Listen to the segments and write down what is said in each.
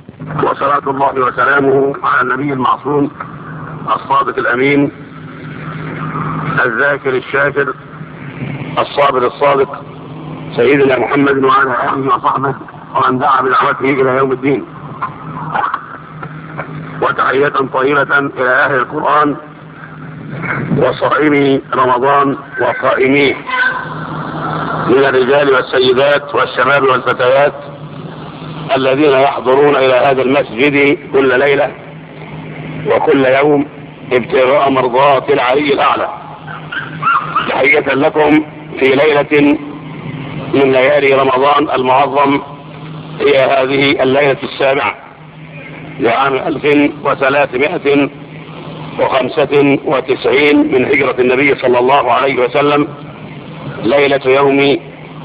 وصلاة الله وسلامه على النبي المعصوم الصادق الأمين الذاكر الشاكر الصابر الصادق سيدنا محمد وعلى آله وصحبه ومن دعا بدعوته إلى يوم الدين. وتحية طيبة إلى أهل القرآن وصائمي رمضان وصائميه من الرجال والسيدات والشباب والفتيات الذين يحضرون إلى هذا المسجد كل ليلة وكل يوم ابتغاء مرضات العلي الأعلى. تحية لكم في ليلة من ليالي رمضان المعظم، هي هذه الليلة السابعة لعام 1395 من هجرة النبي صلى الله عليه وسلم، ليلة يوم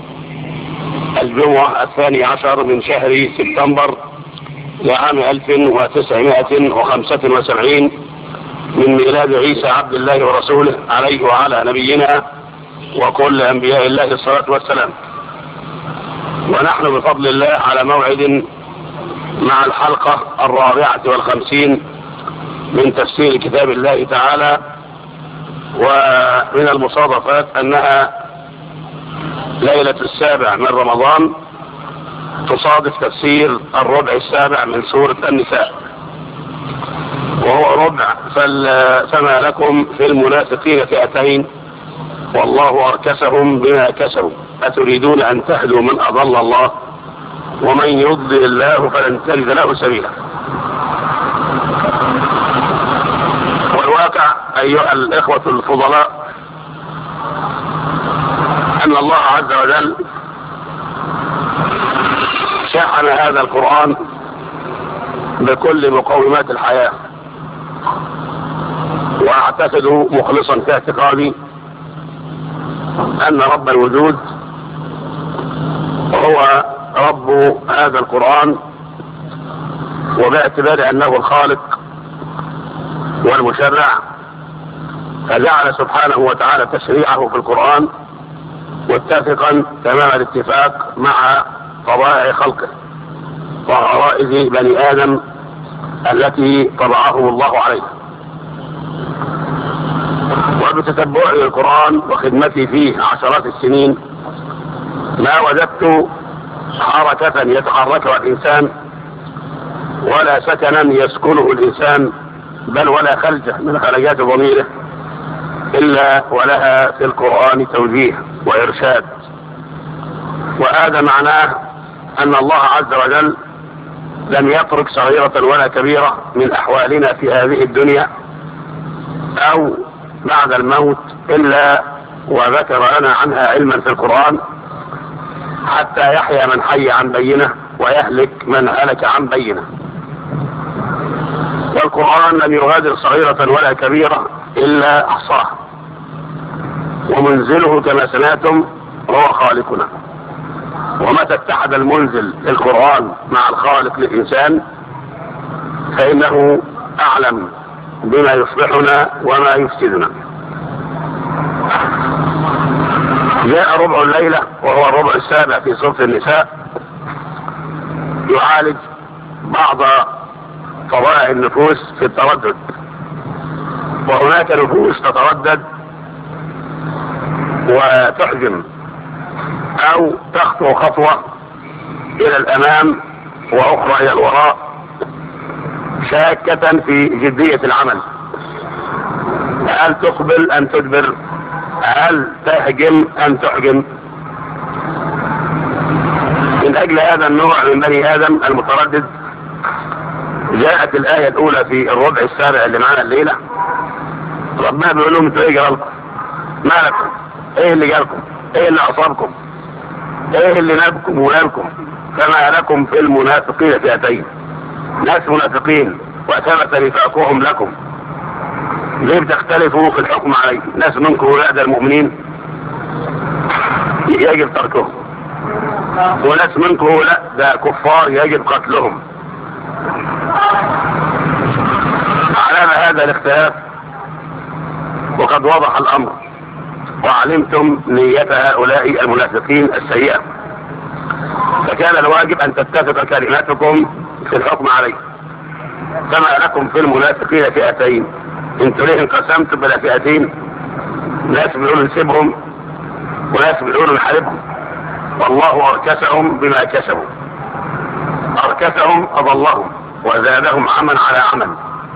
الجمعة 12 من شهر سبتمبر لعام 1975 من ميلاد عيسى عبد الله ورسوله عليه وعلى نبينا وكل أنبياء الله الصلاة والسلام. ونحن بفضل الله على موعد مع الحلقة 54 من تفسير كتاب الله تعالى، ومن المصادفات أنها ليلة السابع من رمضان تصادف تفسير الربع السابع من سورة النساء، وهو ربع فما لكم في المنافقين فئتين والله أركسهم بما كسبوا أتريدون أن تهدوا من أضل الله ومن يضلل الله فلن تجد له سبيلا. والواقع أيها الإخوة الفضلاء أن الله عز وجل شحن هذا القرآن بكل مقومات الحياة، وأعتقد مخلصا في اعتقادي أن رب الوجود هو رب هذا القرآن، وباعتبار أنه الخالق والمشرع فجعل سبحانه وتعالى تشريعه في القرآن متفقا تمام الاتفاق مع طبائع خلقه وغرائز بني آدم التي طبعهم الله عليها. وبتتبعي للقرآن وخدمتي فيه عشرات السنين ما وجدت حركة يتحركها الإنسان ولا سكنا يسكنه الإنسان بل ولا خلجة من خلجات ضميره إلا ولها في القرآن توجيه وإرشاد. وهذا معناه أن الله عز وجل لم يترك صغيرة ولا كبيرة من أحوالنا في هذه الدنيا أو بعد الموت إلا وذكر لنا عنها علما في القرآن، حتى يحيى من حي عن بينه ويهلك من هلك عن بينه. والقرآن لم يغادر صغيرة ولا كبيرة إلا أحصاها، ومنزله كما سمعتم هو خالقنا. ومتى اتحد المنزل للقرآن مع الخالق للإنسان فإنه أعلم بما يصلحنا وما يفسدنا. جاء ربع الليلة وهو الربع السابع في سورة النساء يعالج بعض طبائع النفوس في التردد. وهناك نفوس تتردد وتحجم أو تخطو خطوة إلى الأمام وأخرى إلى الوراء شاكة في جدية العمل. هل تقبل أم تدبر؟ هل تهجم أم تحجم؟ من أجل هذا النوع من بني آدم المتردد جاءت الآية الأولى في الربع السابع اللي معنا الليلة. ربنا بيقول لهم انتوا ايه جرالكم؟ ما لكم؟ ايه اللي جالكم؟ ايه اللي أصابكم؟ ايه اللي نابكم ونابكم؟ فما لكم في المنافقين فئتين، ناس منافقين وثبت نفاقهم لكم، ليه بتختلفوا في الحكم عليه؟ ناس منكم ولاد المؤمنين يجب تركهم، وناس منكم لا ده كفار يجب قتلهم. علامة هذا الاختلاف وقد وضح الأمر وعلمتم نية هؤلاء المنافقين السيئة، فكان الواجب أن تتفق كلماتكم في الحكم عليه. كما لكم في المنافقين فئتين، انتوا ليه انقسمتم بلا فئتين؟ ناس بيقولوا نسيبهم وناس بيقولوا نحاربهم، والله اركسهم بما كسبوا. اركسهم اضلهم وزادهم عمل على عمل.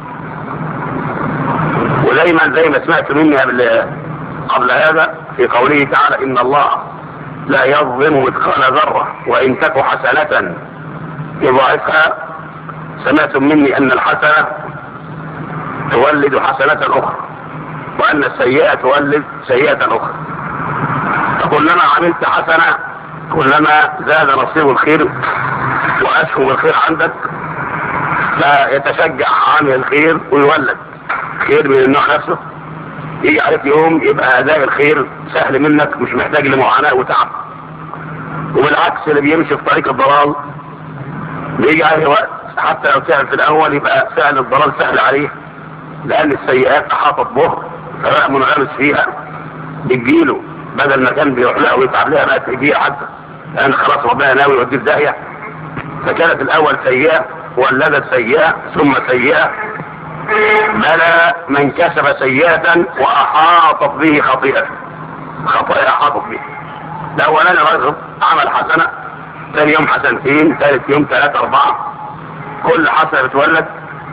ودايما زي ما سمعت مني قبل هذا في قوله تعالى ان الله لا يظلم مثقال ذره وان تك حسنه يضاعفها، سمعتم مني ان الحسنه تولد حسنه اخرى وان السيئه تولد سيئه اخرى. فكلما عملت حسنه كلما زاد نصيب الخير واسهم الخير عندك، فيتشجع عامل الخير ويولد خير من النوع نفسه. يجي عليك يوم يبقى اداء الخير سهل منك، مش محتاج لمعاناه وتعب. وبالعكس اللي بيمشي في طريق الضلال بيجي عليه وقت حتى لو تعب في الاول يبقى سهل الضلال سهل عليه، لان السيئات احاطت به فبقى منغمس فيها. بتجيله بدل ما كان بيروح لها ويتعب لها بقت تجيها حتى، لان خلاص ربنا ناوي يوديه في داهيه. فكانت الاول سيئه ولدت سيئه ثم سيئه، بلى من كسب سيئه واحاطت به خطيئه. خطيئه احاطت به. الاولاني رجل عمل حسنه، ثاني يوم حسنتين، ثالث يوم 3 4، كل حسنه بتولد.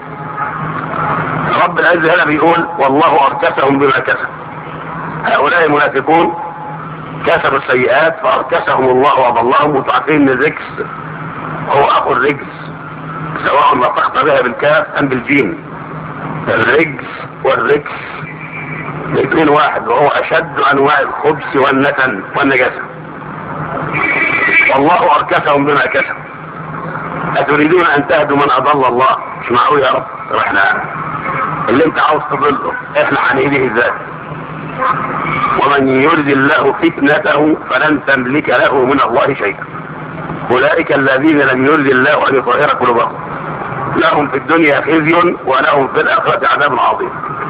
رب العزه هنا بيقول والله اركسهم بما كسب. هؤلاء المنافقون كسبوا السيئات فاركسهم الله وضلهم. وتعرفين ان الرجس هو اخو الرجس، سواء نطقت بها بالكاف ام بالجيم. الرجس والرجس الاثنين واحد، وهو اشد انواع الخبث والنتن والنجاسه. والله اركسهم بما كسب. اتريدون ان تهدوا من اضل الله؟ مش معقول يا رب. احنا اللي انت عاوز تضله احنا هنهديه ازاي؟ ومن يرد الله فتنته فلن تملك له من الله شيئا. اولئك الذين لم يرد الله ان يطهر قلوبهم لهم في الدنيا خزي ولهم في الاخره عذاب عظيم.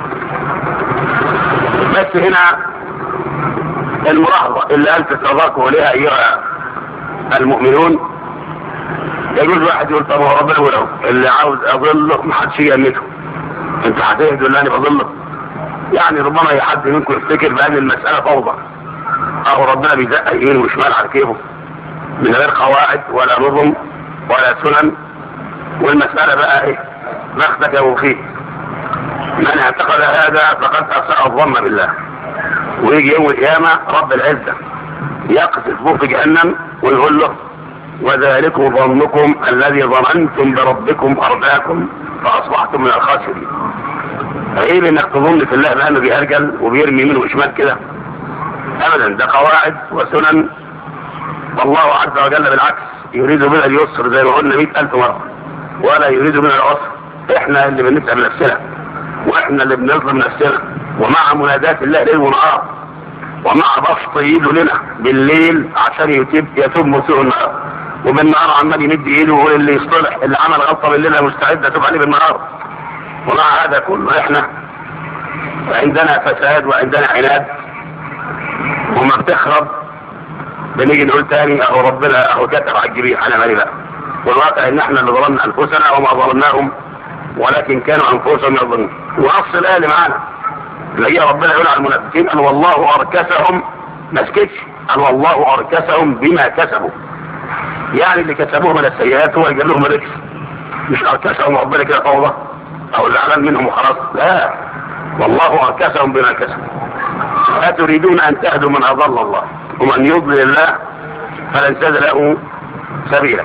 بس هنا الملاحظه اللي انت تتذكروا لها ايها المؤمنون، يجوز واحد يقول طب هو ربنا ولو اللي عاوز اضله ما حدش يجنته، انت هتهدوا اللي انا بضله؟ يعني ربما اي حد منكم يفتكر بان المساله فوضى، او ربنا بيزق يمين وشمال على كيفه من غير قواعد ولا نظم ولا سنن، والمساله بقى ايه؟ بختك وفيه. من اعتقد هذا فقد اساء الظن بالله، ويجي يوم القيامه رب العزه يقذف به في جهنم ويقول له وذلكم ظنكم الذي ظننتم بربكم ارداكم فاصبحتم من الخاسرين. ايه انك تظن في الله بانه بيهرجل وبيرمي يمين وشمال كده؟ ابدا، ده قواعد وسنن. والله عز وجل بالعكس يريد بنا اليسر زي ما قلنا 100,000 مره، ولا يريد بنا العسر. احنا اللي بنتعب نفسنا واحنا اللي بنظلم نفسنا. ومع منادات الله ليل ونهار، ومع بسط ايده لنا بالليل عشان يتوب مسيء النهار، وبالنهار عمال يمد ايده ويقول اللي يصطلح اللي عمل غلطه بالليل مستعد اتوب عليه بالنهار. ومع هذا كله احنا عندنا فساد وعندنا عناد، وما بتخرب بنيجي نقول تاني اهو ربنا اهو كتب على الجبين على مالي بقى. والواقع ان احنا اللي ظلمنا انفسنا وما ظلمناهم، ولكن كانوا انفسهم يظلمون. واصل الايه اللي معانا اللي هي ربنا يقول على المنافقين قال والله اركسهم، ما سكتش، قال والله اركسهم بما كسبوا. يعني اللي كسبوه من السيئات هو يجيب لهم الركس، مش اركسهم ربنا كده فوضى او زعلان منهم وخلاص، لا، والله اركسهم بما كسبوا. اتريدون ان تهدوا من اضل الله ومن يضلل الله فلن تجد له سبيلا.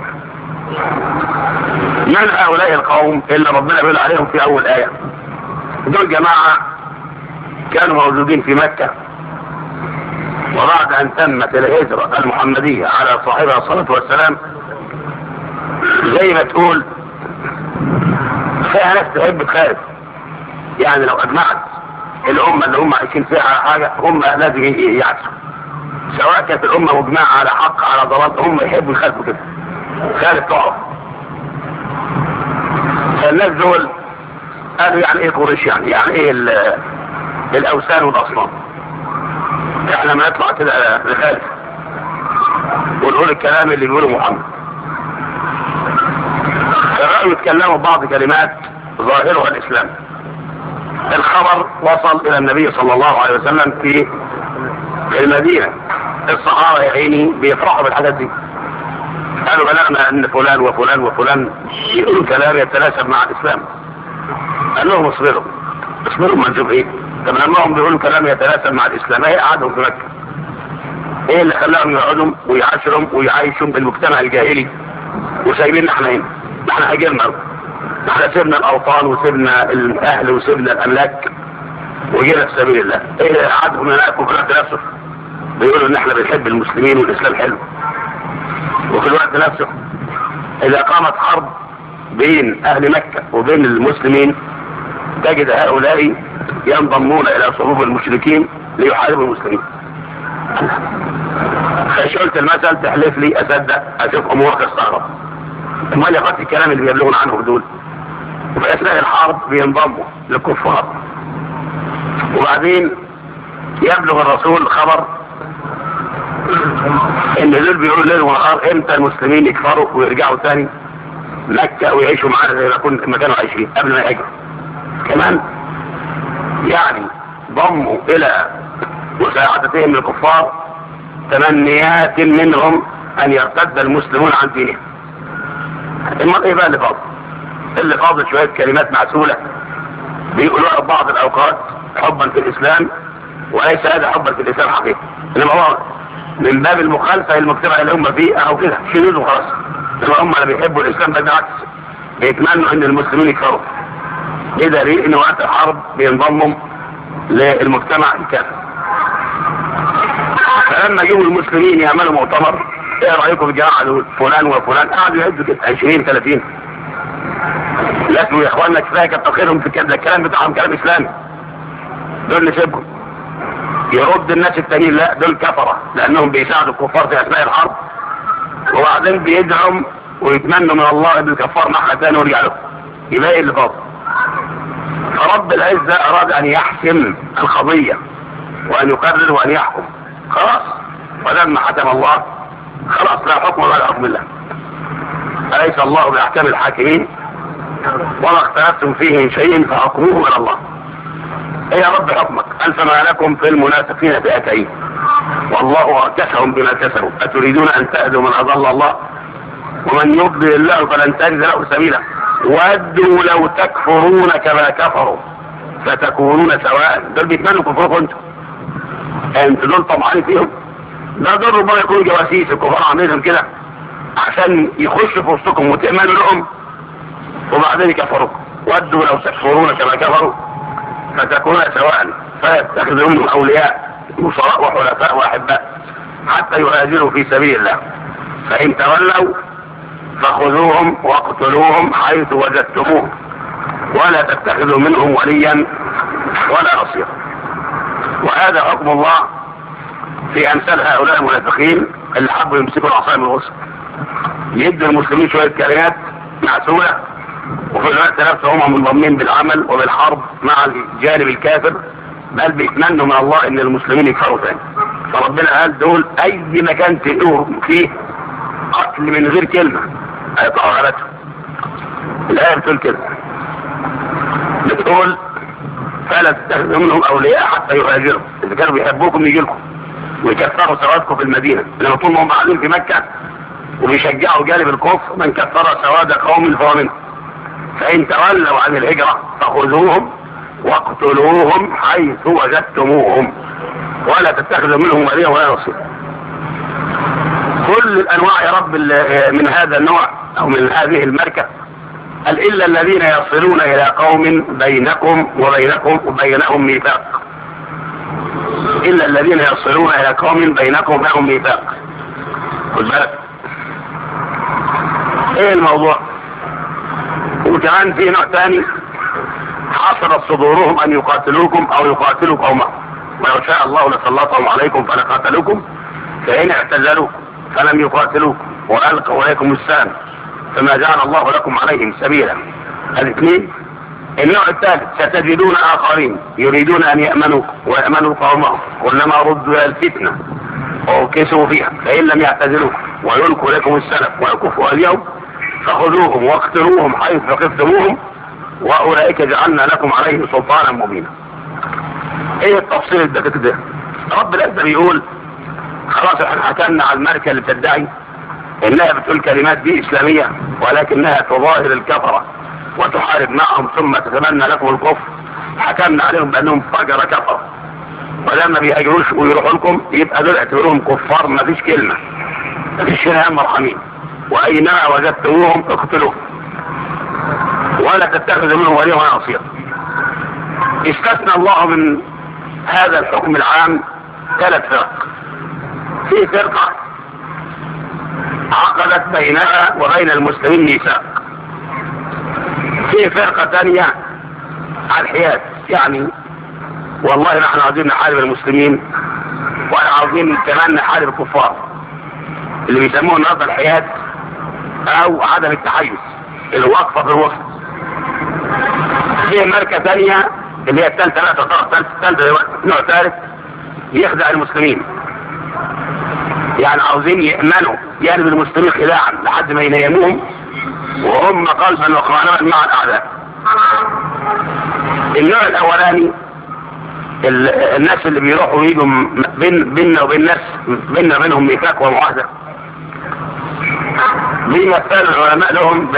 من هؤلاء القوم اللي ربنا بيقول عليهم في اول ايه؟ دول جماعه كانوا موجودين في مكه، وبعد ان تمت الهجره المحمديه على صاحبها الصلاه والسلام زي ما تقول فيها ناس تحب تخالف. يعني لو اجمعت الامه اللي هم عايشين فيها على حاجه هم لازم يعكسوا، سواء كانت الامه مجمعه على حق على ضلال هم يحبوا يخالفوا كده، خالف تعرف. فالناس دول قالوا يعني ايه قريش؟ يعني ايه الاوثان والاصنام؟ احنا ما نطلع كده نخالف ونقول الكلام اللي بيقوله محمد. بدأوا يتكلموا بعض كلمات ظاهرها الإسلام. الخبر وصل إلى النبي صلى الله عليه وسلم في المدينة. الصحابة يا عيني بيفرحوا بالحاجات دي، قالوا بلغنا أن فلان وفلان وفلان يقولوا كلام يتناسب مع الإسلام. قال لهم اصبروا ما نشوف ايه. طب لما هم بيقولوا كلام يتناسب مع الإسلام، ايه قعدهم في مكة؟ ايه اللي خلاهم يقعدوا ويعاشرهم ويعيشوا بالمجتمع الجاهلي وسايبين احنا هنا؟ احنا هاجرنا، احنا سيبنا الاوطان وسيبنا الاهل وسيبنا الاملاك وجينا في سبيل الله. ايه قعدهم هناك وفي الوقت نفسه بيقولوا ان احنا بنحب المسلمين والاسلام حلو، وفي الوقت نفسه اذا قامت حرب بين اهل مكة وبين المسلمين تجد هؤلاء ينضمون الى صفوف المشركين ليحاربوا المسلمين. قلت المثل تحلف لي اصدق اشوف امورك استغرب. امال يا اخواتي الكلام اللي بيبلغون عنه دول وفي اثناء الحرب بينضموا للكفار، وبعدين يبلغ الرسول خبر ان دول بيقولوا ليل ونهار امتى المسلمين يكفروا ويرجعوا تاني مكة ويعيشوا معانا زي ما كانوا عايشين قبل ما يهاجروا. كمان يعني ضموا الى مساعدتهم للكفار تمنيات منهم ان يرتد المسلمون عن دينهم. امال ايه بقى اللي فاضل شويه كلمات معسوله بيقولوها في بعض الاوقات حبا في الاسلام، وليس هذا حبا في الاسلام حقيقي، انما هو من باب المخالفه للمجتمع اللي هم فيه او كده شنو خلاص. انما هم اللي بيحبوا الاسلام بالعكس بيتمنوا ان المسلمين يكفروا. ايه دليل ان وقت الحرب بينضموا للمجتمع الكافر. فلما جيبوا المسلمين يعملوا مؤتمر، ايه رايكم في الجماعه دول فلان وفلان؟ قعدوا يعدوا كده 20 30. لكن يا اخواننا كفايه كتر خيرهم في كده، الكلام بتاعهم كلام اسلامي. دول نسيبهم. يرد الناس التانيين لا دول كفره لانهم بيساعدوا الكفار في اثناء الحرب، وبعدين بيدعوا ويتمنوا من الله ان الكفار ناحيه ثانيه ويرجع لهم. يبقى ايه اللي فاضل؟ فرب العزه اراد ان يحسم القضيه وان يقرر وان يحكم. خلاص، ولما حكم الله خلاص لا حكم ولا حكم الله. أليس الله بأحكام الحاكمين؟ وما اختلفتم فيه من شيء فحكموه من الله. إيه يا رب حكمك؟ قال فما لكم في المنافقين فئتين والله أركسهم بما كسبوا أتريدون أن تهدوا من أضل الله ومن يضلل الله فلن تجد له سبيلا ودوا لو تكفرون كما كفروا فتكونون سواء. دول بيتمنوا كفركم انتوا دول طمعانين فيهم. ده دول ربما يكونوا جواسيس الكفار عاملين كده عشان يخشوا في وسطكم وتأمنوا لهم وبعدين يكفروكم. ودوا لو تكفرون كما كفروا فتكونون سواء فيتخذوا منهم اولياء وصراء وحلفاء واحباء حتى يهاجروا في سبيل الله. فان تولوا فخذوهم واقتلوهم حيث وجدتموهم ولا تتخذوا منهم وليا ولا نصيرا. وهذا حكم الله في امثال هؤلاء المنافقين اللي حبوا يمسكوا العصايه من الوسط، يدوا المسلمين شويه كلمات معسوله وفي الوقت نفسه هم منضمين بالعمل وبالحرب مع الجانب الكافر، بل بيتمنوا من الله ان المسلمين يكفروا تاني. فربنا قال دول اي مكان تلقوه فيه قتل من غير كلمه هيطلعوا غلاتهم. الايه بتقول كده، بتقول فلا تتخذوا منهم اولياء حتى يهاجروا. اذا كانوا بيحبوكم يجي لكم ويكفروا سوادكم في المدينه، لما طول ما هم قاعدين في مكه وبيشجعوا جانب الكفر من كفر سواد قوم فهو منهم. فان تولوا عن الهجره فخذوهم واقتلوهم حيث وجدتموهم ولا تتخذوا منهم وليا ولا نصيرا. كل الانواع يا رب من هذا النوع او من هذه الماركه قال الا الذين يصلون الى قوم بينكم وبينهم ميثاق. الا الذين يصلون الى قوم بينكم وبينهم ميثاق. خد بالك ايه الموضوع. وكمان في نوع ثاني حصلت صدورهم ان يقاتلوكم او يقاتلوا قومهم ولو شاء الله لسلطهم عليكم فلقاتلوكم فان اعتزلوكم فلم يقاتلوكم والقوا اليكم السلام فما جعل الله لكم عليهم سبيلا. الاثنين. النوع الثالث ستجدون اخرين يريدون ان يامنوكم ويامنوا قومهم كلما ردوا الى الفتنه وكسوا فيها فان لم يعتزلوكم ويلقوا لكم السلام ويكفوا اليوم فخذوهم واقتلوهم حيث ثقفتموهم واولئك جعلنا لكم عليهم سلطانا مبينا. ايه التفصيل الدقيق ده؟ رب العزة بيقول خلاص احنا حكمنا على الملكة اللي بتدعي انها بتقول كلمات دي اسلامية ولكنها تظاهر الكفرة وتحارب معهم ثم تتمنى لكم الكفر. حكمنا عليهم بانهم فجر كفرة، ولما بيهاجروش ويروحوا لكم يبقى دول اعتبروهم كفار، ما فيش كلمة، ما فيش هنا مرحمين، واينما وجدتموهم اقتلوهم ولا تتخذوا منهم وليا ولا نصيرا. استثنى الله من هذا الحكم العام 3 فرق. في فرقة عقدت بينها وبين المسلمين ميثاق، في فرقة ثانية على الحياد، يعني والله نحن عاوزين نحارب المسلمين وعاوزين كمان نحارب الكفار، اللي بيسموه النهارده الحياد او عدم التحيز، الوقفة في الوسط. في ماركة ثانية اللي هي الثالثة، لا الثالثة نوع ثالث يخدع المسلمين، يعني عاوزين يأمنوا يقلب المسلمين خداعا لحد ما ينيموهم وهم قلبا وقالبا مع الأعداء. النوع الأولاني الناس اللي بيروحوا ويجوا بيننا وبين ناس بيننا وبينهم ميثاق ومعاهدة، بيمثلوا العلماء لهم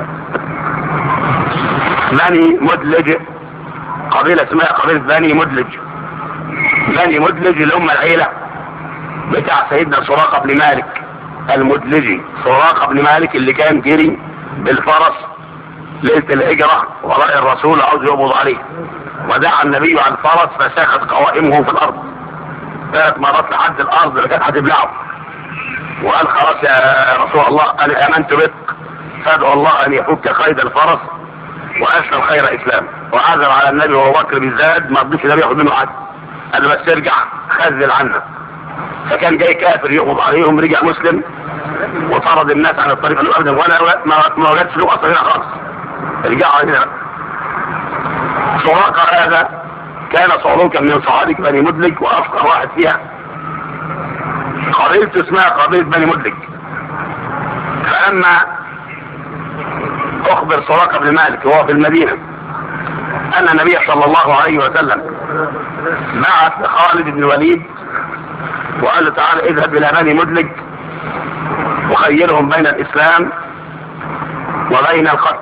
بني مدلج، قبيلة اسمها قبيلة بني مدلج. بني مدلج اللي هم العيلة بتاع سيدنا سراقة بن مالك المدلجي. سراقة بن مالك اللي كان جري بالفرس ليلة الهجرة وراء الرسول عاوز يقبض عليه، ودعا النبي عن الفرس فساخت قوائمه في الارض 3 مرات لحد الارض اللي كانت هتبلعه، وقال خلاص يا رسول الله انا امنت بك، فادعو الله ان يفك قيد الفرس واسلم خير اسلام. وعزم على النبي وابو بكر بالذات، ما رضيش النبي ياخد منه حد، قال له بس ارجع خذل عنا. فكان جاي كافر يقبض عليهم، رجع مسلم وطرد الناس عن الطريق، قالوا ابدا ولا ما وجدش له اصلا هنا خالص، ارجعوا هنا. سراقة هذا كان صعلوكا من صعالك بني مدلج، وافقر واحد فيها قبيلته اسمها قبيلة بني مدلج. فلما اخبر سراقة بن مالك وهو في المدينة ان النبي صلى الله عليه وسلم بعث خالد بن الوليد وقال له تعالى اذهب الى بني مدلج وخيرهم بين الاسلام وبين القتل،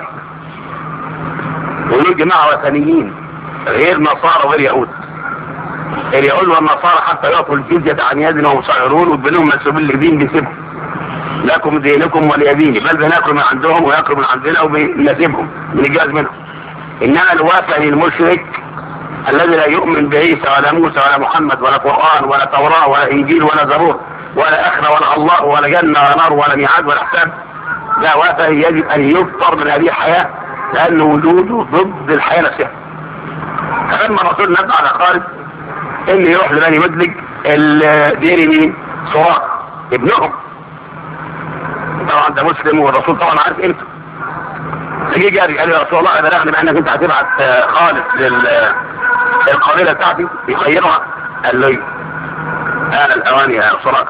ولو جماعة وثنيين غير نصارى وغير يهود. اليهود والنصارى حتى يعطوا الجزية عن يد وهم صغيرون وبنهم منسوبين للدين بيسيبهم، لكم دينكم ولي ديني، بل بناكل من عندهم وياكلوا من عندنا وبنسيبهم بنجاز منهم. انما الوثني المشرك الذي لا يؤمن بعيسى ولا موسى ولا محمد ولا قرآن ولا توراة ولا انجيل ولا زبور ولا اخرى ولا الله ولا جنة ولا نار ولا ميعاد ولا حساب، لا وثني يجب ان يفطر من هذه الحياة لان وجوده ضد الحياة نفسها. فلما الرسول نبع على خالد ان يروح لبني مدلج الديري مين؟ سراقة ابنهم، طبعا ده مسلم والرسول طبعا عارف قيمته. فجي جاري قال يا رسول الله بلغني بانك انت هتبعت خالد للقبيله بتاعتي يخيرها. قال له انا الاوان يا سراقة.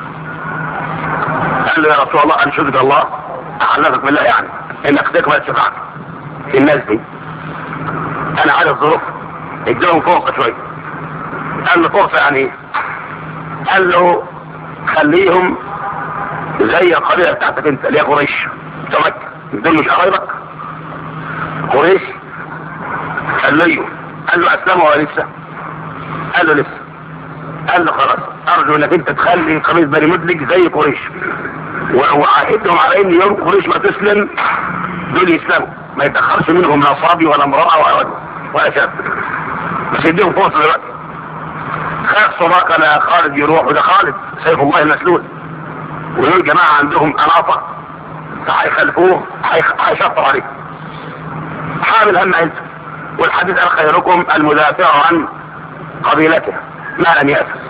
قال له يا رسول الله انشدك الله احلفك بالله يعني انك تقبل شفاعتي في الناس دي، انا عارف ظروف، اديلهم فرصه شويه. قال له فرصه يعني ايه؟ قال له خليهم زي القبيله بتاعتك انت اللي هي قريش سمك، دول مش قرايبك قريش؟ قال له اسلموا ولا لسه؟ قال له لسه. قال له خلاص ارجو انك انت تخلي قبيله بني مدلج زي قريش، وعاهدهم على ان يوم قريش ما تسلم دول يسلموا، ما يتاخرش منهم لا صبي ولا امراه ولا شاب، بس يديهم فرصه دلوقتي. خاف سراقة لا خالد يروح، وده خالد سيف الله المسلول، ودول جماعه عندهم اناطه هيخلفوه هيشطر عليه. حامل هم عيلته، والحديث قال خيركم المدافع عن قبيلته ما لم يأسس.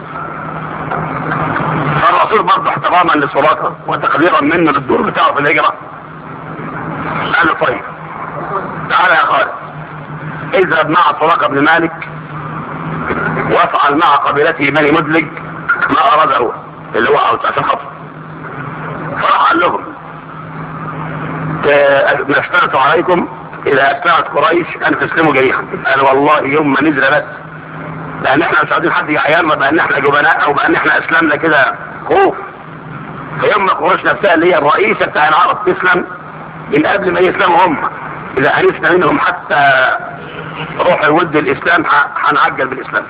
فالرسول برضه احتراما لسراقة وتقديرا منه للدور بتاعه في الهجرة قال له طيب تعالى يا خالد اذهب مع سراقة بن مالك وافعل مع قبيلته بني مدلج ما اراد هو اللي هو عشان خاطر. فراح قال لهم نشترط عليكم اذا اسلمت قريش ان تسلموا جميعا. قال والله يوم ما نزل بس، لان احنا مش عايزين حد يعيرنا بان احنا جبناء او بان احنا اسلمنا كده خوف. فيوم ما قريش نفسها اللي هي الرئيسه بتاع العرب تسلم من قبل ما يسلموا هم، اذا انسنا منهم حتى روح الود الاسلام هنعجل بالاسلام.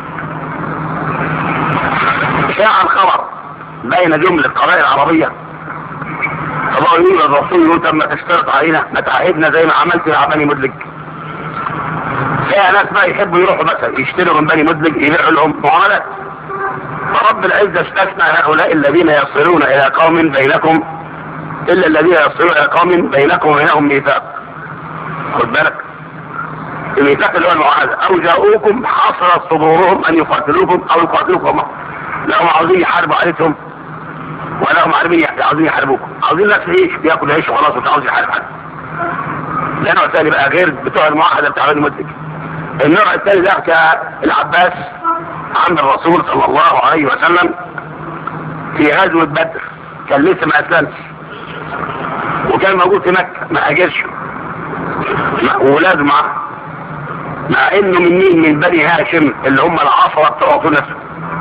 شاع الخبر بين جمله قبائل عربيه، الله يقول الرسول يقول طب ما تشترط علينا، ما تعهدنا زي ما عملت مع بني مدلج. فيها ناس بقى يحبوا يروحوا مثلا يشتروا من بني مدلج يبيعوا لهم معاملات. فرب العزه استثنى هؤلاء الذين يصلون الى قوم بينكم الا الذين يصلون الى قوم بينكم وبينهم ميثاق. خد بالك، الميثاق اللي هو المعاهده، او جاءوكم حصرت صدورهم ان يقاتلوكم او يقاتلوكم، لا هم عاوزين يحاربوا عليكم ولا هم عاوزين يحاربوكم، عاوزين ناس تعيش بياكل عيش وخلاص مش عاوز يحارب حد. ده نوع ثاني بقى غير بتوع المعاهده بتاع بني مدلج. النوع الثاني ده كالعباس عم الرسول صلى الله عليه وسلم في غزوه بدر، كان لسه ما اسلمش وكان موجود في مكه ما هاجرش وولاده معاه، مع انه من بني هاشم اللي هم العصره بتوع رسول نفسه،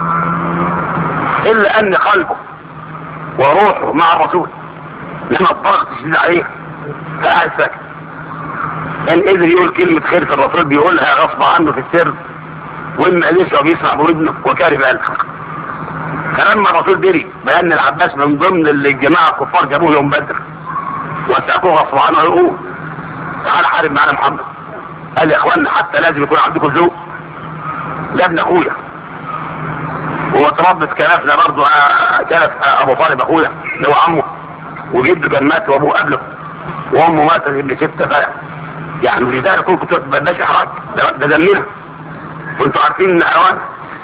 الا ان قلبه وروحه مع الرسول لما الضغط شديد عليه فقعد ساكت. كان قدر يقول كلمه خير في الرسول بيقولها غصب عنه في السر، وإما لسه بيسمع بودنه وكاره قلبه. فلما الرسول دري بأن العباس من ضمن اللي الجماعة الكفار جابوه يوم بدر وساقوه غصب عنه يقول تعال حارب معنا محمد، قال يا اخوانا حتى لازم يكون عندكم ذوق، ده ابن اخويا واتربت كنفنا برضه، كنف ابو طالب اخويا اللي هو عمه، وجده كان مات وابوه قبله وامه ماتت ابن 6 يعني لذلك كنتوا تتبناش احراج، ده دمنا وانتوا عارفين ان اوان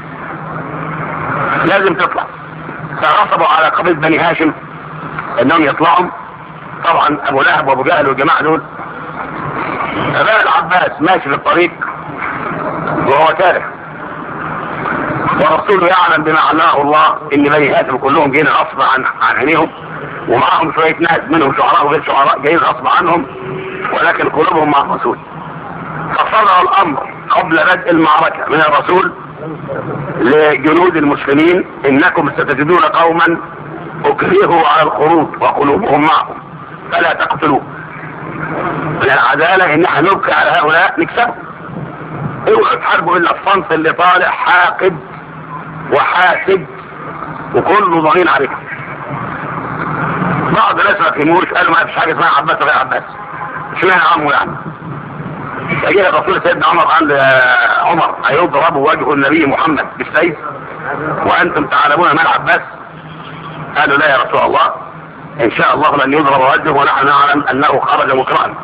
لازم تطلع. فغصبوا على قبيله بني هاشم انهم يطلعوا، طبعا ابو لهب وابو جهل والجماعه دول. فبقى العباس ماشي في الطريق وهو تارك، ورسوله يعلم بما علمه الله ان بني هاشم كلهم جايين غصب عن عينيهم، ومعهم شويه ناس منهم شعراء وغير شعراء جايين غصب عنهم، ولكن قلوبهم مع الرسول. فصدر الامر قبل بدء المعركه من الرسول لجنود المسلمين انكم ستجدون قوما اكرهوا على الخروج وقلوبهم معهم فلا تقتلوه. من العداله ان احنا نبكي على هؤلاء نكسبهم. اوعوا تحاربوا الا الصنف اللي طالع حاقد وحاسد وكله ضغين عليكم. بعض الناس ما فهموش، قالوا ما فيش حاجه اسمها عباس غير عباس، اشمعنى عمه يعني؟ فجاء الرسول سيدنا عمر قال عمر هيضرب وجه النبي محمد بالسيف وانتم تعلمون ما العباس؟ قالوا لا يا رسول الله، ان شاء الله لن يضرب وجهه ونحن نعلم انه خرج مكرها.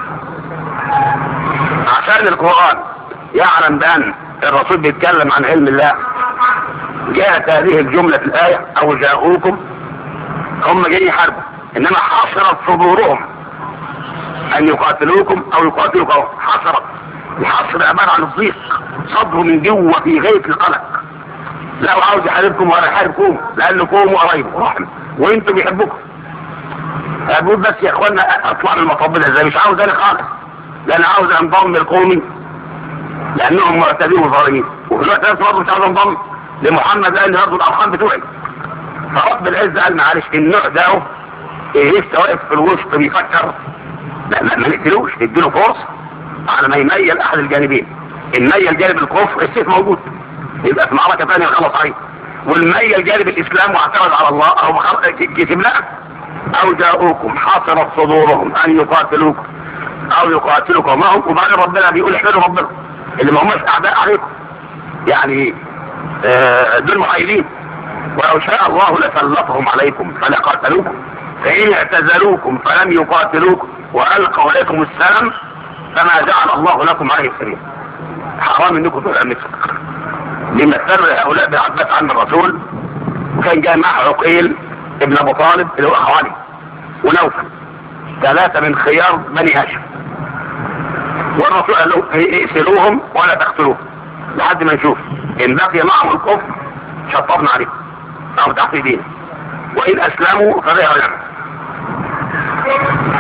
عشان القرآن يعلم بان الرسول بيتكلم عن علم الله، جاءت هذه الجملة في الآية او جاءوكم، هم جايين يحاربوا انما حصرت صدورهم ان يقاتلوكم او يقاتلوكم. حصرت، الحصر عبارة عن الضيق، صدره من جوه في غاية القلق، لا هو عاوز يحاربكم ولا يحاربكم لانكم قريب ورحم وانتم بيحبكم. اقول بس يا اخوانا اطلع من المطب ده ازاي؟ مش عاوز انا خالص، لان عاوز انضم للقوم لانهم معتدين وظالمين، وفي الوقت نفسه برضه مش عاوز انضم لمحمد لان برضه الارحام بتوعي. فرب العزة قال معلش النوع ده اهو لسه واقف في الوسط بيفكر، لا ما نقتلوش، نديله فرصه على ما يميل احد الجانبين. الميل جانب الكفر السيف موجود يبقى في معركه ثانيه خلص عليه، والميل جانب الاسلام واعتمد على الله او كسب لا. او جاءوكم حصرت صدورهم ان يقاتلوكم او يقاتلوكم معهم، وبعدين ربنا بيقول احمدوا ربنا اللي ما هماش اعداء عليكم يعني دول محايدين، ولو شاء الله لسلطهم عليكم فلقاتلوكم فإن اعتزلوكم فلم يقاتلوكم وألقوا إليكم السلام فما جعل الله لكم عليه السبيل. حرام انكم تقولوا نفسك. لمثل هؤلاء بعباس عن الرسول، وكان جاي معه عقيل ابن ابو طالب اللي هو اخو علي ونوفل، 3 من خيار بني هاشم، والرسول قال له اقتلوهم ولا تقتلوهم لحد ما نشوف ان بقي معهم الكفر شطبنا عليهم او تحت ايدينا، وان اسلموا فبيعوا لنا.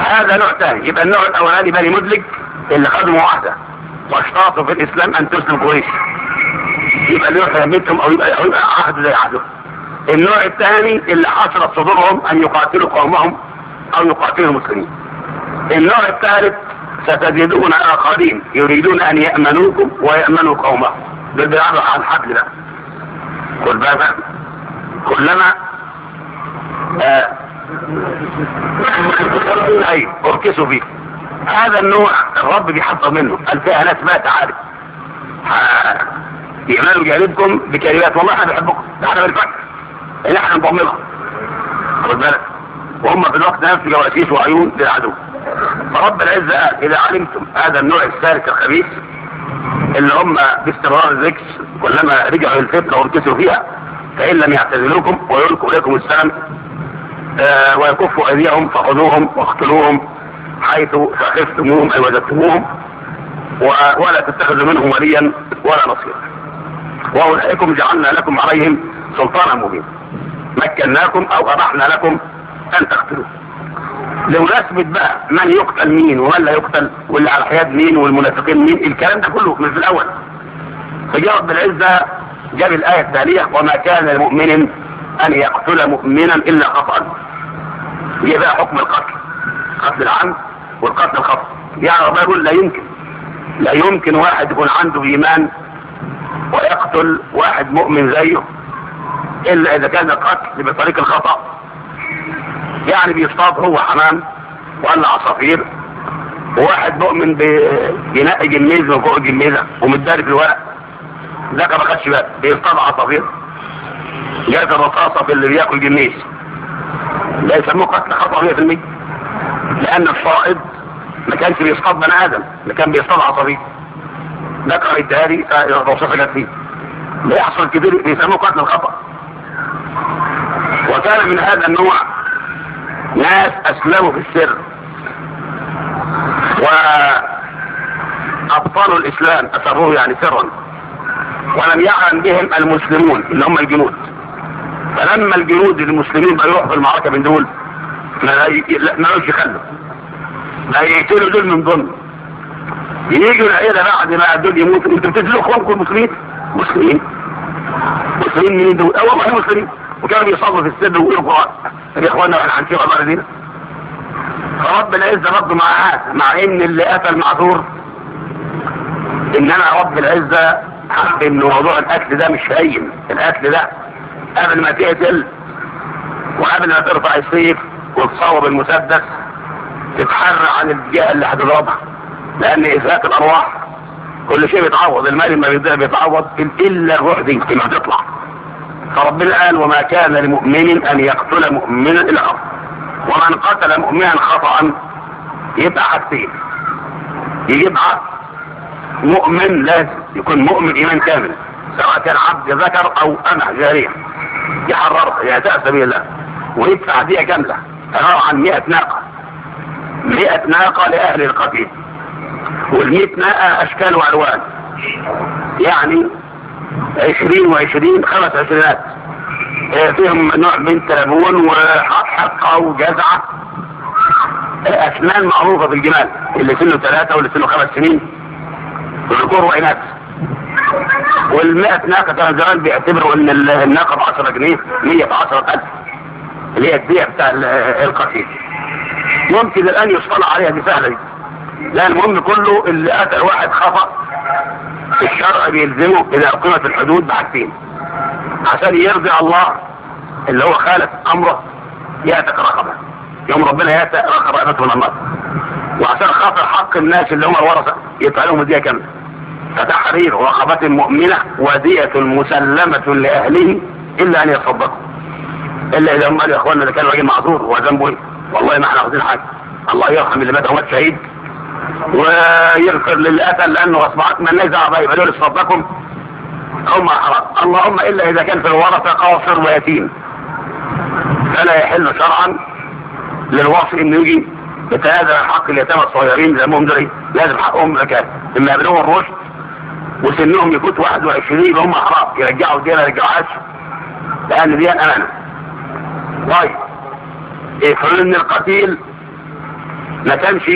هذا نوع ثاني. يبقى النوع الاولاني بني مدلج اللي خدموا واحده واشترطوا في الاسلام ان تسلم قريش، يبقى اللي يحرمتهم او يبقى عهد زي عهده. النوع الثاني اللي حصلت صدورهم ان يقاتلوا قومهم او يقاتلوا المسلمين. النوع الثالث ستجدون اخرين يريدون ان يامنوكم ويامنوا قومهم، دول بيلعبوا على الحبل ده. كل بقى كلما اي اركسوا فيه. هذا النوع الرب بيحذر منه، قال فيها ناس ما تعرف يعملوا جانبكم بكلمات والله احنا بنحبكم، احنا بنفكر ان احنا نضمنهم، خد بالك، وهم في الوقت نفسه جواسيس وعيون للعدو. فرب العزه قال اذا علمتم هذا النوع الثالث الخبيث اللي هم باستمرار الركس كلما رجعوا الفتنه واركسوا فيها، فان لم يعتزلوكم ويلقوا اليكم السلام ويكفوا ايديهم فخذوهم واقتلوهم حيث ثقفتموهم اي وجدتموهم، ولا تتخذوا منهم وليا ولا نصيرا، واولئكم جعلنا لكم عليهم سلطانا مبينا مكناكم او ابحنا لكم ان تقتلوه. لمناسبة بقى من يقتل مين ومن لا يقتل واللي على حياد مين والمنافقين مين، الكلام ده كله من في الاول. فجاء رب العزة جاب الآية التالية وما كان لمؤمن ان يقتل مؤمنا الا خطأ. هي بقى حكم القتل، قتل العمد والقتل الخطأ. يعني ربنا يقول لا يمكن واحد يكون عنده ايمان ويقتل واحد مؤمن زيه الا اذا كان القتل بطريق الخطأ. يعني بيصطاد هو حمام ولا عصافير، وواحد مؤمن بينقي جميز من فوق الجميزه ومتداري في الورق، ده ما خدش بالك بيصطاد عصافير، جات الرصاصه في اللي بياكل جميز، ده يسموه قتل خطأ 100%، لان الصائد ما كانش بيصطاد بني ادم، اللي كان بيصطاد عصافير، ذكر الداري الرصاصه جت فيه، بيحصل كتير بيسموه قتل الخطأ. وكان من هذا النوع ناس اسلموا في السر وابطلوا الاسلام، اسروه يعني سرا، ولم يعلم بهم المسلمون اللي هم الجنود. فلما الجنود المسلمين بقى يروحوا في المعركه من دول ما يخلوا، لا يقتلوا دول من ضمن، ييجوا العيله بعد ما دول يموتوا انتوا بتقتلوا اخوانكم المسلمين؟ مسلمين مين دول؟ والله مسلمين، وكانوا بيصلوا في السر ويقولوا قرآن يا اخوانا احنا هنسيب الله دينا. فرب العزه برضه مع ان اللي قتل معذور، انما رب العزه حب ان موضوع القتل ده مش هين. القتل ده قبل ما تقتل وقبل ما ترفع السيف وتصوب المسدس تتحرى عن الجهه اللي هتضربها، لان افاق الارواح كل شيء بيتعوض، المال ما بيتعوض الا الروح دي ما هتطلع. فربنا قال وما كان لمؤمن ان يقتل مؤمنا الا خطأ، ومن قتل مؤمنا خطأ يبقى حاجتين، يبقى مؤمن لازم يكون مؤمن ايمان كامل، سواء كان عبد ذكر او امه جاريه يحررها يأتى سبيل الله، ويدفع دية كامله عبارة عن 100 ناقه، 100 ناقه لاهل القتيل، وال100 ناقه اشكال والوان، يعني 20 و20 5 عشرينات، فيهم نوع من تلبون وحقه وجزعه، اسنان معروفه بالجمال، اللي سنه 3 واللي سنه 5 سنين، ذكور واناث. وال100 ناقه كان زمان بيعتبروا ان الناقه ب 10 جنيه، 100 ب 10,000 اللي هي الدية بتاع القتيل. ممكن الان يصطلع عليها دي سهله دي، لا المهم كله اللي قتل واحد خطأ الشرع بيلزمه اذا اقيمت الحدود بحاجتين، عشان يرضي الله اللي هو خالف امره ياتك رقبه، يوم ربنا ياتي رقبه من النار، وعشان خاطر حق الناس اللي هم الورثه يدفع لهم دية كامله. فتحرير رقبة مؤمنة ودية مسلمة لأهله إلا أن يصدقوا، إلا إذا هم قالوا يا إخواننا ده كان راجل معذور وذنبه إيه؟ والله ما إحنا واخدين حاجة، الله يرحم اللي مات ومات شهيد ويغفر للي قتل لأنه أصبحت من نزع بقى يبقى دول يصدقهم هم حرام. اللهم إلا إذا كان في الورثة قاصر ويتيم، فلا يحل شرعا للوصي إنه يجي يتنازل عن حق اليتامى الصغيرين زي ما هم دول، لازم حقهم زكاة، إما يبلغوا الرشد وسنهم يفوت 21 هم حرام يرجعوا الدين ما يرجعوهاش، لأن دي أمانة. طيب افرض إن القتيل ما كانش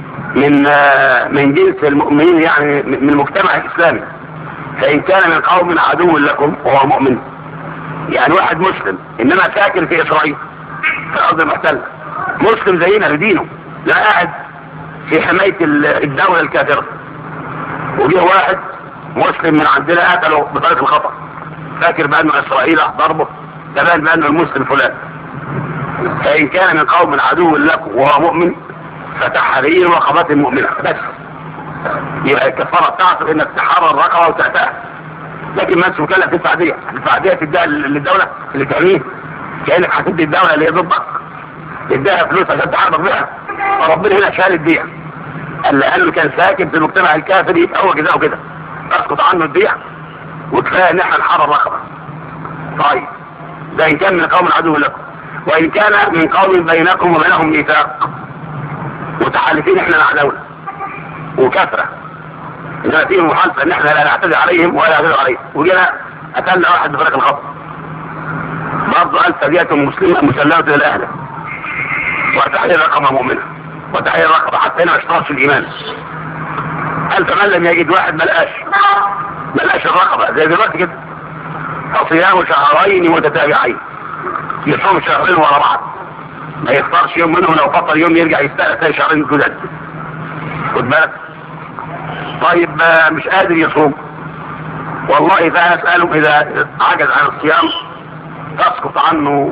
من جنس المؤمنين، يعني من المجتمع الاسلامي. فان كان من قوم عدو لكم وهو مؤمن، يعني واحد مسلم انما ساكن في اسرائيل في الارض المحتله، مسلم زينا بدينه، لا قاعد في حمايه الدوله الكافره، وجه واحد مسلم من عندنا قتله بطريقه الخطا، فاكر بانه اسرائيل ضربه، تبان بانه المسلم فلان. فان كان من قوم عدو لكم وهو مؤمن فتحرير رقبة مؤمنة بس، يبقى الكفارة بتاعته انك تحرر الرقبة وتعتقها. لكن ما انت مكلف تدفع دية، تدفع دية تديها للدولة اللي تعنيه، كأنك هتدي الدولة اللي هي ضدك تديها فلوس عشان تحاربك بيها. فربنا هنا شال الدية، قال لأنه كان ساكن في المجتمع الكافر يبقى هو كده وكده، اسقط عنه الدية وكفاية ان احنا نحرر الرقبة. طيب ده ان كان من قوم عدو لكم، وان كان من قوم بينكم وبينهم ميثاق، متحالفين احنا مع دولة وكثرة، انما فيهم محالفة ان احنا لا نعتدي عليهم ولا نعتدي عليهم، وجينا قتلنا واحد بفرق الخطأ، برضه قال فدية مسلمة مسلمة الى اهله وتحرير رقبة مؤمنة، وتحرير رقبة حتى هنا ما اشترطش الايمان. قال فمن لم يجد واحد ملقاش الرقبة زي دلوقتي كده، فصيام شهرين متتابعين، يصوم شهرين ورا بعض، ما يختارش يوم منهم، لو فطر يوم يرجع يستأنس تاني شهرين جدد. خد بالك. طيب مش قادر يصوم، والله فانا اسألهم اذا عجز عن الصيام تسقط عنه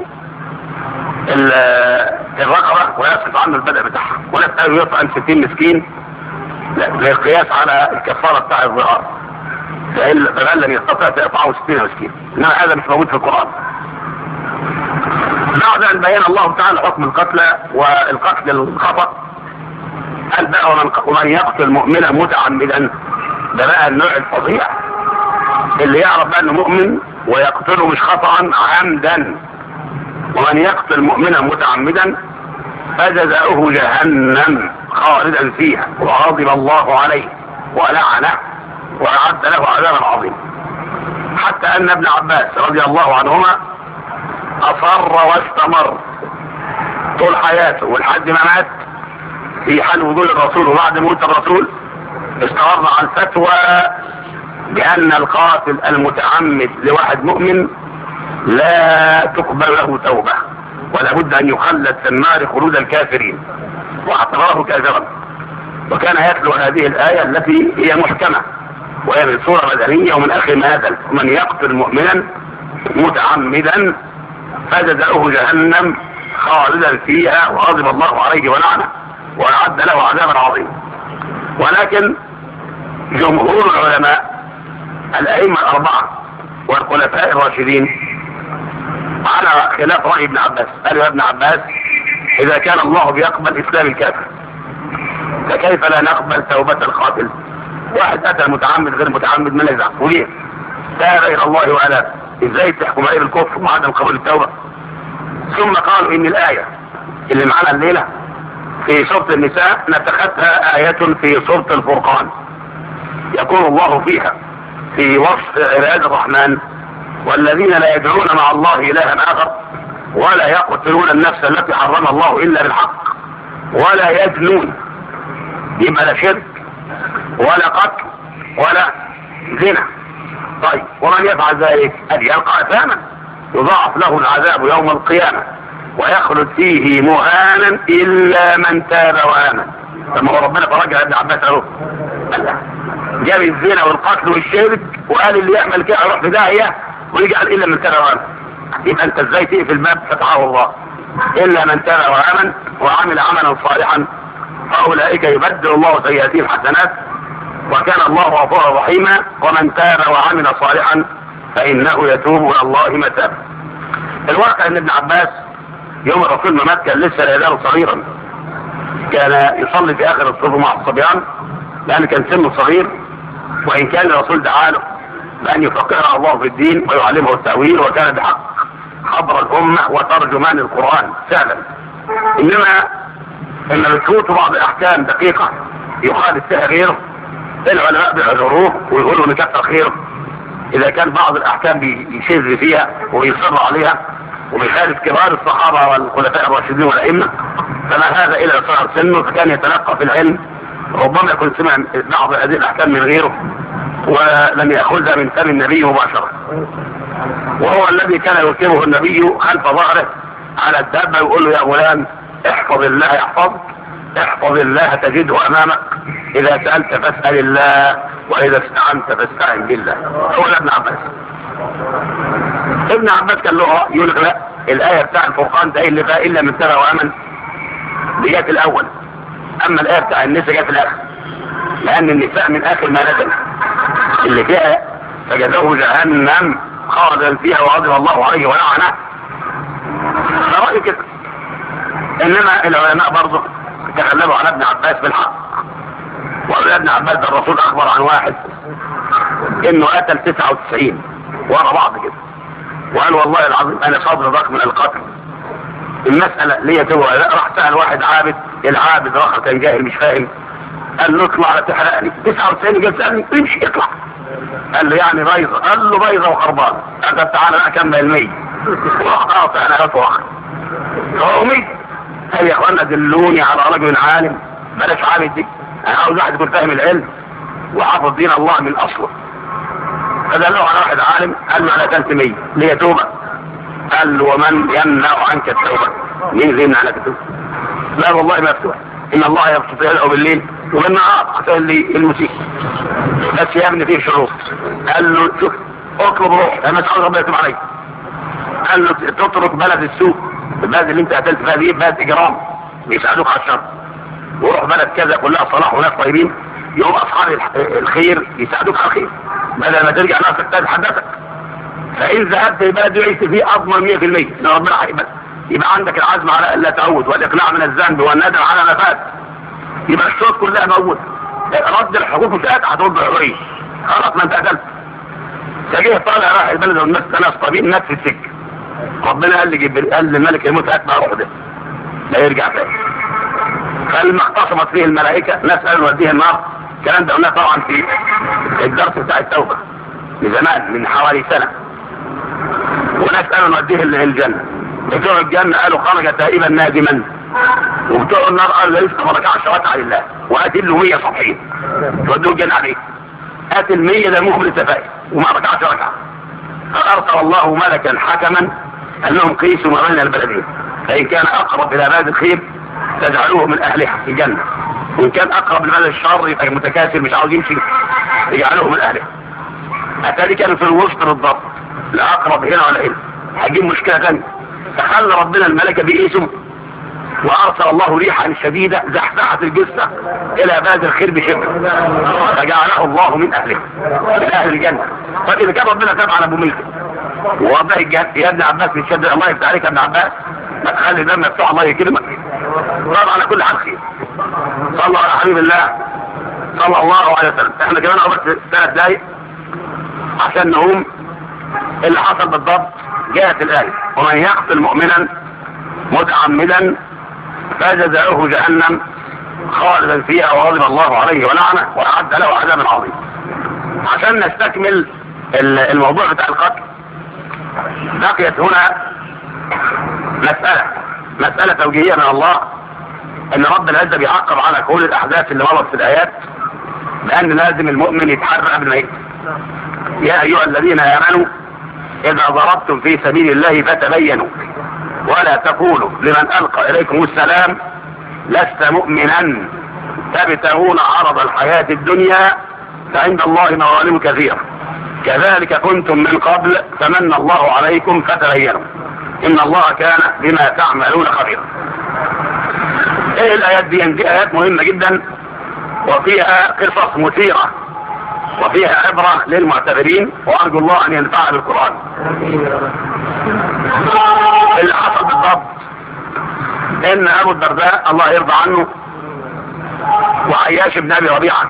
الرقبة ويسقط عنه البدء بتاعها، ونسأله يطعم 60 مسكين للقياس على الكفارة بتاع الظهار، فمن لم يستطع فيطعمه 60 مسكين، انما هذا مش موجود في القرآن. بعد ان بين الله تعالى حكم القتلى والقتل الخطأ، قال بقى ومن يقتل مؤمنا متعمدا، ده بقى النوع الفظيع اللي يعرف بقى انه مؤمن ويقتله مش خطأ عمدا. ومن يقتل مؤمنا متعمدا فجزاؤه جهنم خالدا فيها وغضب الله عليه ولعنه وأعد له عذابا عظيما. حتى ان ابن عباس رضي الله عنهما اصر واستمر طول حياته ولحد ما مات في حال وجود الرسول وبعد موت الرسول، استمر على الفتوى بان القاتل المتعمد لواحد مؤمن لا تقبل له توبة ولا بد ان يخلد في النار خلود الكافرين، واعتبره كافرا. وكان يتلو هذه الآية التي هي محكمة وهي من سورة مدنية ومن اخر ما نزل: من يقتل مؤمنا متعمدا فجزاؤه جهنم خالدا فيها وغضب الله عليه ولعنه وأعد له عذابا عظيما. ولكن جمهور العلماء الأئمة الأربعة والخلفاء الراشدين على خلاف رأي ابن عباس. قال يا ابن عباس إذا كان الله بيقبل إسلام الكافر فكيف لا نقبل توبة القاتل؟ واحد قتل متعمد غير متعمد ما يزعل وليه؟ تاب إلى الله وأناب، إزاي تحكم عليه بالكفر وعدم قبول التوبة؟ ثم قالوا إن الآية اللي معنا الليلة في سورة النساء نتخذها آية في سورة الفرقان، يقول الله فيها في وصف عباد الرحمن: والذين لا يدعون مع الله إلها آخر ولا يقتلون النفس التي حرم الله إلا بالحق ولا يزنون. يبقى لا شرك ولا قتل ولا زنا. طيب ومن يفعل ذلك أن يلقى أثاما يضاعف له العذاب يوم القيامة ويخلد فيه مهانا إلا من تاب وآمن. لما هو ربنا فرجع ابن عباس اهو جاب الزنا والقتل والشرك وقال اللي يعمل كده يروح في داهية ويجعل إلا من تاب وآمن. يبقى انت ازاي تقفل الباب فتحه الله؟ إلا من تاب وآمن وعمل عملا صالحا فأولئك يبدل الله سيئاتهم حسنات وكان الله غفورا رحيما. ومن تاب وعمل صالحا فإنه يتوب إلى الله متابا. الواقع ان ابن عباس يوم الرسول ما مات كان لسه لا يزال صغيرا، كان يصلي في اخر الصف مع الصبيان لان كان سنه صغير، وان كان الرسول دعا له بان يفقهه الله في الدين ويعلمه التأويل، وكان بحق خبر الامه وترجمان القرآن فعلا. انما ان بتفوت بعض الاحكام دقيقة يخالف فيها غيره العلماء بيعذروه ويقولوا ان كتر خيره اذا كان بعض الاحكام بيشذ فيها ويصر عليها وبيخالف كبار الصحابة والخلفاء الراشدين والأئمة، فما هذا إلى صغر سنه، فكان يتلقى في العلم، ربما يكون سمع بعض هذه الأحكام من غيره ولم يأخذها من فم النبي مباشرة. وهو الذي كان يركبه النبي خلف ظهره على الدابة ويقول له: يا غلام احفظ الله يحفظك، احفظ الله تجده أمامك، إذا سألت فاسأل الله، وإذا استعنت فاستعن بالله. هو ابن عباس. ابن عباس كان له يقول لك: لا، الآية بتاع الفرقان ده اللي فيها إلا من ابتغى وآمن دي جت الأول، أما الآية بتاع النساء جت الآخر، لأن النساء من آخر ما نزل اللي فيها فجزاه جهنم خالدا فيها وغضب الله عليه ولعنه. فرأي كده. إنما العلماء برضه تغلبوا على ابن عباس بالحق، وقال ابن عباس ده الرسول أخبر عن واحد إنه قتل 99 ورا بعض كده، وقال: والله العظيم أنا صدر ضخم من القتل، المسألة ليه توه. لا، راح سأل واحد عابد، العابد راح كان جاهل مش فاهم، قال له: اطلع لا تحرقني. 99 جاي سألني امشي اطلع. قال له: يعني بيضة؟ قال له: بيضة وخربان. قال: تعالى بقى كمل المية. وراح قاطع نهايته واحد. قومي قال: يا اخوانا دلوني على رجل عالم، بلاش عابد دي، انا عاوز واحد يكون فاهم العلم وحافظ دين الله من اصله. فقال له على واحد عالم، قال له: انا كنت 100 ليه توبة؟ قال له: ومن يمنع عنك التوبة؟ مين يمنع عنك التوبة؟ لا والله مفتوح، ان الله يبسط يده بالليل وبالنهار عشان اللي المسيح، بس يا ابني فيه شروط. قال له: شوف اطلب روح، انا مش عاوز ربنا يتوب عليك. قال له: تترك بلد السوق، البلد اللي انت قتلت فيها دي بلد اجرام بيساعدوك على الشر، وروح بلد كذا كلها صلاح وناس طيبين، يوم اصحاب الخير يساعدوك على الخير، بدل ما ترجع نفسك تتحدثك. فان ذهبت البلد يعيش فيه اضمن 100% ان ربنا هيقبل، يبقى عندك العزم على الا تعود والاقلاع من الذنب والندم على ما فات، يبقى الشروط كلها موجوده. رد الحقوق بتاعتك هترد الحريه، خلاص ما انت قتلت. فجيه طالع راح البلد والناس ناس طبيعيين ناس في السكه، ربنا قال لي جبريل، قال للملك يموت هات بقى روح ده لا يرجع تاني. فلما اختصمت فيه الملائكه ناس قالوا نوديه النار، الكلام ده قلناه طبعا في الدرس بتاع التوبه من زمان من حوالي سنه، وناس قالوا نوديه الجنه. بتوع الجنه قالوا خرج تائبا نادما، وبتوع النار قالوا لسه ما رجعش واتعى لله وقاتل له 100 صحيح تودوه الجنه عليه. قاتل 100 ده مخلص فائز وما رجعش رجع. فارسل الله ملكا حكما قال لهم: قيسوا ما بين البلدين، فان كان اقرب الى بلد الخير تجعلوه من اهلها في الجنه، وان كان اقرب لبلد الشر يبقى متكاسل مش عاوز يمشي تجعلوه من اهلها. اتاري كانوا في الوسط بالضبط، لا اقرب هنا ولا هنا، هتجيب مشكله ثانيه. فخلى ربنا الملكه بقيسهم، وارسل الله ريحا شديده زحزحت الجثه الى بلد الخير بشبه، فجعله الله من اهله من اهل الجنه. فاذا كان ربنا تاب على ابو ملك ووضع الجنه يا ابن عباس من شد الله يفتح عليك يا ابن عباس، ما تخلي دم مفتوح الله يكرمك، صار على كل حال خير. صلى على حبيب الله صلى الله عليه وسلم. احنا كمان بس 3 دقايق عشان نقوم اللي حصل بالضبط. جاءت الايه: ومن يقتل مؤمنا متعمدا فجزاؤه جهنم خالدا فيها وغضب الله عليه ولعنه واعد له عذابا عظيما. عشان نستكمل الموضوع بتاع القتل، بقيت هنا مسألة توجيهية من الله، ان رب العزة بيعقب على كل الاحداث اللي مرت في الايات بان لازم المؤمن يتحرى قبل ما يقتل. يا ايها الذين امنوا اذا ضربتم في سبيل الله فتبينوا ولا تقولوا لمن القى اليكم السلام لست مؤمنا تبتغون عرض الحياة الدنيا فعند الله مظالم كثيرة كذلك كنتم من قبل فمن الله عليكم فتبينوا ان الله كان بما تعملون خبيرا. ايه الايات دي ايات مهمة جدا وفيها قصص مثيرة وفيها عبرة للمعتبرين، وارجو الله ان ينفع بالقرآن. اللي حصل بالضبط ان ابو الدرداء الله يرضى عنه وعياش ابن ابي ربيعة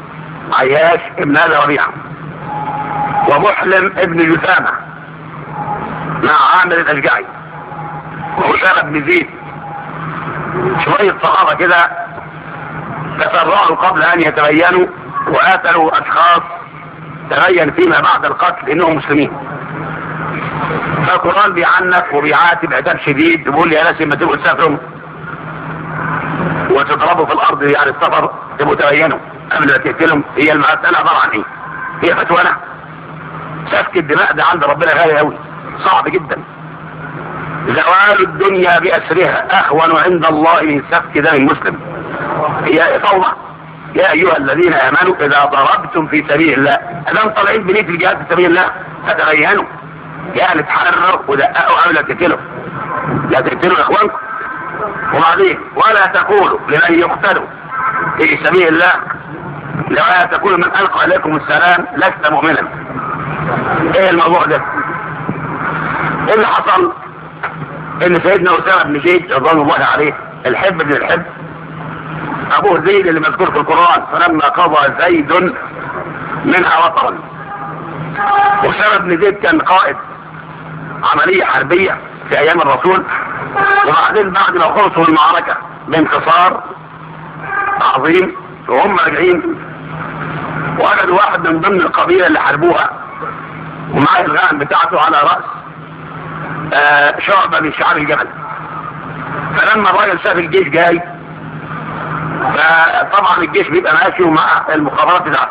ومحلم ابن جثامة مع عامر الاشجعي وأسامة بن زيد، شوية صحابة كده تسرعوا قبل ان يتبينوا وقاتلوا اشخاص تبين فيما بعد القتل انهم مسلمين. فالقرآن بيعنف وبيعاتب عتاب شديد، بيقول يا ناس لما تبقوا تسافروا وتضربوا في الارض يعني السفر تبقوا تبينوا قبل ما تقتلهم. هي المسألة عبارة عن ايه؟ هي فتوانة. سفك الدماء ده عند ربنا غالي قوي، صعب جدا. زوال الدنيا بأسرها اهون عند الله من سفك دم المسلم. هي فوضى. يا ايها الذين امنوا اذا ضربتم في سبيل الله، اذا طالعين بنية الجهاد في سبيل الله فتبينوا، يعني تحرروا ودققوا قبل لا تقتلوا، لا تقتلوا اخوانكم. وبعدين ولا تقولوا لمن يقتلوا في سبيل الله لا تقولوا من القى عليكم السلام لست مؤمنا. ايه الموضوع ده؟ ايه اللي حصل؟ ان سيدنا اسامه بن زيد رضوان الله عليه الحب بن الحب ابوه زيد اللي مذكور في القران، فلما قضى زيد منها وطرا. اسامه بن زيد كان قائد عمليه حربيه في ايام الرسول، وبعدين بعد ما خلصوا المعركه بانتصار عظيم وهم راجعين وجدوا واحد من ضمن القبيله اللي حاربوها ومعاه الغنم بتاعته على راس شعبه من شعاب الجبل. فلما الراجل شاف الجيش جاي، فطبعا الجيش بيبقى ماشي ومع المخابرات بتاعته.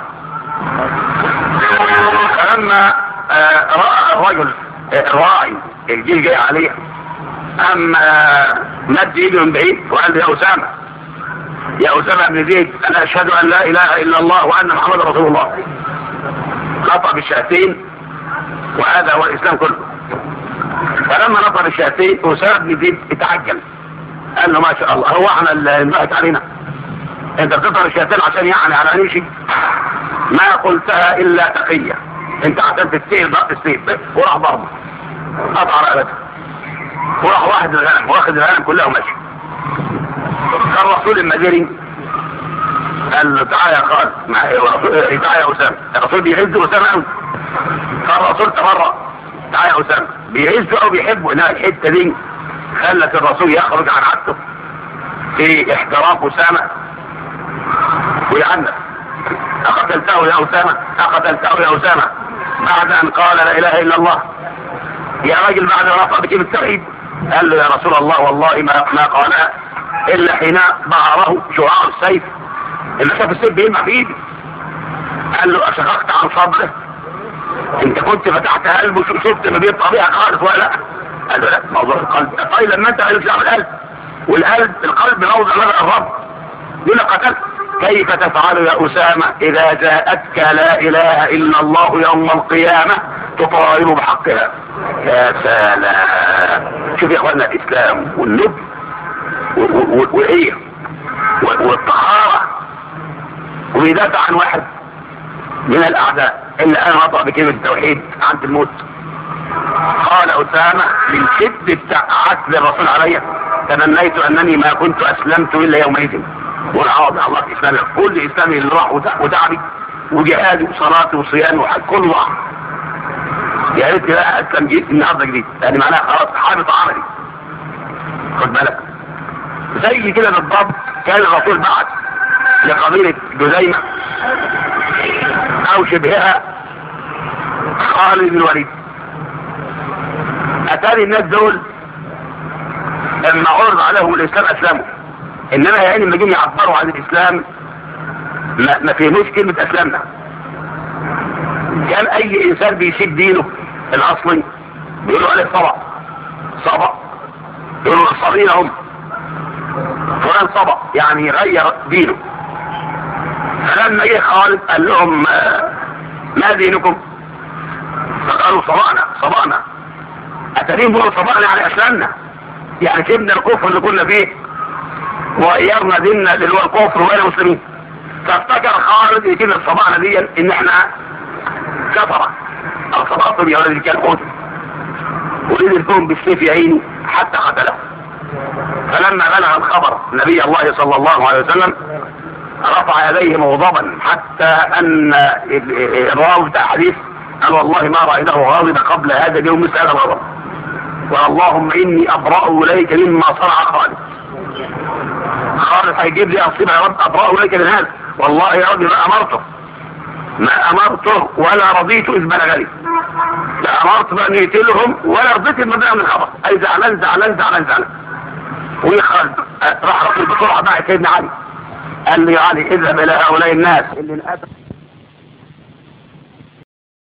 فلما راى الرجل الراعي الجيش جاي عليه، اما مد ايده من بعيد وقال له يا اسامه، يا اسامه بن زيد، انا اشهد ان لا اله الا الله وان محمد رسول الله. نطق بالشهادتين، وهذا هو الاسلام كله. فلما نطق بالشهادتين اسامه بن زيد اتعجل، قال له ما شاء الله، هو احنا اللي انبهت علينا؟ انت بتطلع الشهادتين عشان يعني على نمشي؟ ما قلتها الا تقيه، انت عشان تستيل ضغط السيف وراح ضربه قطع رقبته وراح واحد الغنم واخد الغنم كلها وماشي. فالرسول المديري قال له تعالى يا خالد، تعالى يا اسامه. الرسول بيعز اسامه قوي، فالرسول تبرأ. تعالى يا اسامه، بيعزه او بيحبه، انها الحته دي خلت الرسول يخرج عن عادته في احترام اسامه ويعنف. اقتلته يا اسامه، اقتلته يا اسامه، بعد ان قال لا اله الا الله. يا راجل بعد ما رفع بكلمة التوحيد، قال له يا رسول الله والله ما قالها الا حين ظهره شعاع السيف، اللي شاف السيف بيلمع في ايدي. قال له اشققت عن صدره؟ انت كنت فتحت قلبه شفت ما بين طبيعة خالص ولا لا؟ قال له لا، موضوع القلب. طيب لما انت قلت له القلب، القلب موضع نظر الرب، لما قتلت كيف تفعل يا اسامه اذا جاءتك لا اله الا الله يوم القيامه تطالب بحقها؟ يا سلام، شوف يا اخوانا الاسلام والنبي وايه والطهاره، ويدافع عن واحد من الاعداء اللي انا نطق بكلمه التوحيد عند الموت. قال اسامه من شده عتب الرسول علي تمنيت انني ما كنت اسلمت الا يومئذ، والعوض الله في اسلامي، كل اسلامي اللي راح وتعبي وجهادي وصلاتي وصيامي وحج كله راح. يا ريت بقى اسلم جيت النهارده جديد، يعني معناها خلاص حابط عملي. خد بالك زي كده بالضبط كان الرسول بعت لقبيله جزيمه او شبهها خالد بن الوليد. اتاري الناس دول لما عرض عليهم الاسلام اسلموا، انما يعني لما جم يعبروا عن الاسلام ما فهموش كلمه اسلامنا. كان اي انسان بيسيب دينه الاصلي بيقولوا عليه صبا، يقولوا الصابين هم فلان صبا، يعني غير دينه. فلما جه خالد قال لهم ما دينكم؟ فقالوا صبانا. اتاريهم بيقولوا صبانا يعني اسلامنا، يعني سيبنا الكفر اللي كنا فيه وغيرنا ديننا اللي هو الكفر وبقينا مسلمين. فافتكر خالد ان كلمه صبانا دي ان احنا كفره او صباطم يا ولد الكلب، وريد الكون بالسيف يا عيني حتى قتله. فلما بلغ الخبر نبي الله صلى الله عليه وسلم رفع يديه مغضبا، حتى ان الراوي بتاع الحديث قال والله ما رايناه غاضبا قبل هذا اليوم مثل هذا الغضب، واللهم اني ابرأ اليك مما صنع خالد. خالد هيجيب لي اصيب يا رب، ابرأ اليك من هذا، والله يا رب ما امرته ولا رضيت اذ بلغني. امرت بان يقتلهم ولا رضيت المدينه من الخبر، اي زعلان زعلان زعلان زعلان. ويخرج راح رسول بسرعه بقى سيدنا علي، قال لي علي اذهب الى هؤلاء الناس اللي